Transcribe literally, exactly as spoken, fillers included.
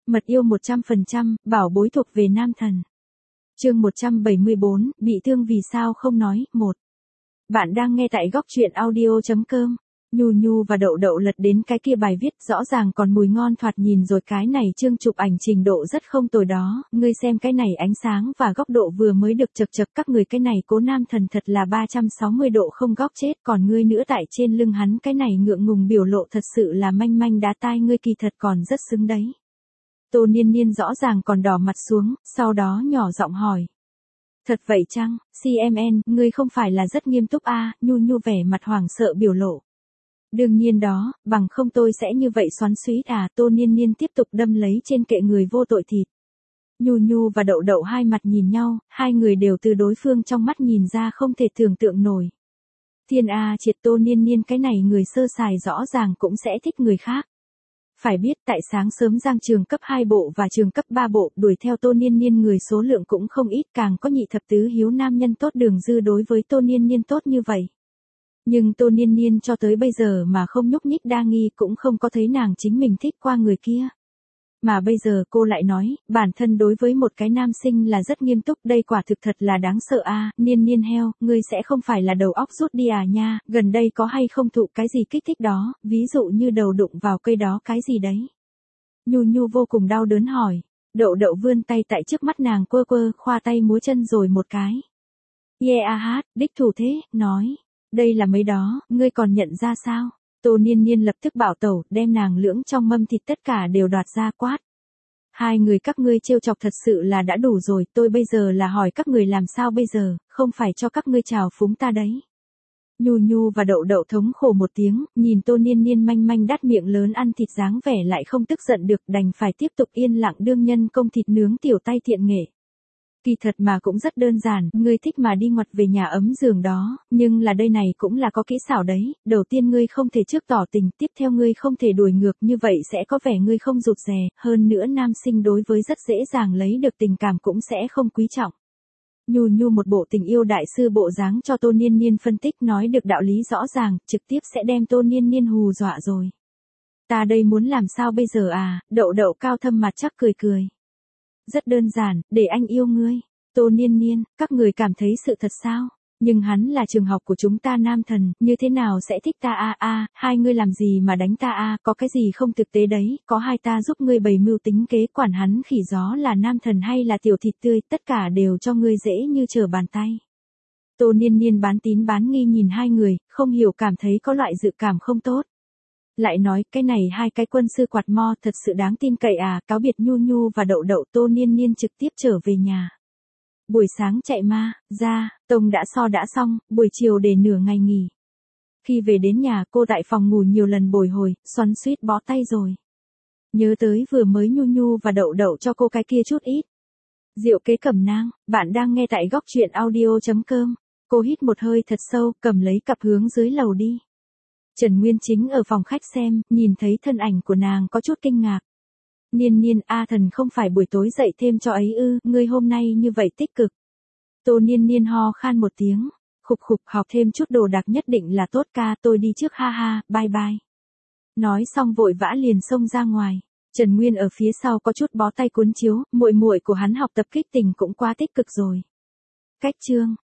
Mật yêu một trăm phần trăm, bảo bối thuộc về nam thần. Chương một trăm bảy mươi bốn, bị thương vì sao không nói, một. Bạn đang nghe tại góc truyện audio chấm com. Nhu Nhu và Đậu Đậu lật đến cái kia bài viết, rõ ràng còn mùi ngon thoạt nhìn rồi, cái này chương chụp ảnh trình độ rất không tồi đó, ngươi xem cái này ánh sáng và góc độ vừa mới được chật chật, các người cái này cố nam thần thật là ba trăm sáu mươi độ không góc chết, còn ngươi nữa tại trên lưng hắn cái này ngượng ngùng biểu lộ thật sự là manh manh đá tai, ngươi kỳ thật còn rất xứng đấy. Tô Niên Niên rõ ràng còn đỏ mặt xuống, sau đó nhỏ giọng hỏi. Thật vậy chăng, xê em en, ngươi không phải là rất nghiêm túc à, Nhu Nhu vẻ mặt hoảng sợ biểu lộ. Đương nhiên đó, bằng không tôi sẽ như vậy xoắn xuýt à, Tô Niên Niên tiếp tục đâm lấy trên kệ người vô tội thịt. Nhu Nhu và Đậu Đậu hai mặt nhìn nhau, hai người đều từ đối phương trong mắt nhìn ra không thể tưởng tượng nổi. Thiên A triệt, Tô Niên Niên cái này người sơ sài rõ ràng cũng sẽ thích người khác. Phải biết tại sáng sớm Giang trường cấp hai bộ và trường cấp ba bộ đuổi theo Tô Niên Niên người số lượng cũng không ít, càng có nhị thập tứ hiếu nam nhân tốt Đường Dư đối với Tô Niên Niên tốt như vậy. Nhưng Tô Niên Niên cho tới bây giờ mà không nhúc nhích đa nghi, cũng không có thấy nàng chính mình thích qua người kia. Mà bây giờ cô lại nói, bản thân đối với một cái nam sinh là rất nghiêm túc, đây quả thực thật là đáng sợ a. À, Niên Niên heo, ngươi sẽ không phải là đầu óc rút đi à nha, gần đây có hay không thụ cái gì kích thích đó, ví dụ như đầu đụng vào cây đó cái gì đấy. Nhu Nhu vô cùng đau đớn hỏi, Đậu Đậu vươn tay tại trước mắt nàng quơ quơ, khoa tay múa chân rồi một cái. Yeah a hát, đích thủ thế, nói, đây là mấy đó, ngươi còn nhận ra sao? Tô Niên Niên lập tức bảo tẩu, đem nàng lưỡng trong mâm thịt tất cả đều đoạt ra quát. Hai người các ngươi trêu chọc thật sự là đã đủ rồi, tôi bây giờ là hỏi các người làm sao bây giờ, không phải cho các ngươi trào phúng ta đấy. Nhu Nhu và Đậu Đậu thống khổ một tiếng, nhìn Tô Niên Niên manh manh đắt miệng lớn ăn thịt dáng vẻ lại không tức giận được, đành phải tiếp tục yên lặng đương nhân công thịt nướng tiểu tay thiện nghệ. Kỳ thật mà cũng rất đơn giản, ngươi thích mà đi ngoặt về nhà ấm giường đó, nhưng là đây này cũng là có kỹ xảo đấy, đầu tiên ngươi không thể trước tỏ tình, tiếp theo ngươi không thể đuổi ngược, như vậy sẽ có vẻ ngươi không rụt rè, hơn nữa nam sinh đối với rất dễ dàng lấy được tình cảm cũng sẽ không quý trọng. Nhu Nhu một bộ tình yêu đại sư bộ dáng cho Tô Niên Niên phân tích nói được đạo lý rõ ràng, trực tiếp sẽ đem Tô Niên Niên hù dọa rồi. Ta đây muốn làm sao bây giờ à, Đậu Đậu cao thâm mặt chắc cười cười. Rất đơn giản, để anh yêu ngươi. Tô Niên Niên, các người cảm thấy sự thật sao? Nhưng hắn là trường học của chúng ta nam thần, như thế nào sẽ thích ta a a, hai ngươi làm gì mà đánh ta a, có cái gì không thực tế đấy, có hai ta giúp ngươi bày mưu tính kế, quản hắn khỉ gió là nam thần hay là tiểu thịt tươi, tất cả đều cho ngươi dễ như trở bàn tay. Tô Niên Niên bán tín bán nghi nhìn hai người, không hiểu cảm thấy có loại dự cảm không tốt. Lại nói, cái này hai cái quân sư quạt mo thật sự đáng tin cậy à, cáo biệt Nhu Nhu và Đậu Đậu, Tô Niên Niên trực tiếp trở về nhà. Buổi sáng chạy ma, ra, tông đã so đã xong, buổi chiều để nửa ngày nghỉ. Khi về đến nhà cô tại phòng ngủ nhiều lần bồi hồi, xoắn xuýt bó tay rồi. Nhớ tới vừa mới Nhu Nhu và Đậu Đậu cho cô cái kia chút ít. Diệu kế cẩm nang, bạn đang nghe tại góc truyện audio chấm com. Cô hít một hơi thật sâu, cầm lấy cặp hướng dưới lầu đi. Trần Nguyên Chính ở phòng khách xem, nhìn thấy thân ảnh của nàng có chút kinh ngạc. Niên Niên, a thần không phải buổi tối dậy thêm cho ấy ư, ngươi hôm nay như vậy tích cực. Tô Niên Niên ho khan một tiếng, khục khục, học thêm chút đồ đạc nhất định là tốt ca, tôi đi trước ha ha, bye bye. Nói xong vội vã liền xông ra ngoài. Trần Nguyên ở phía sau có chút bó tay cuốn chiếu, muội muội của hắn học tập kích tình cũng quá tích cực rồi. Cách chương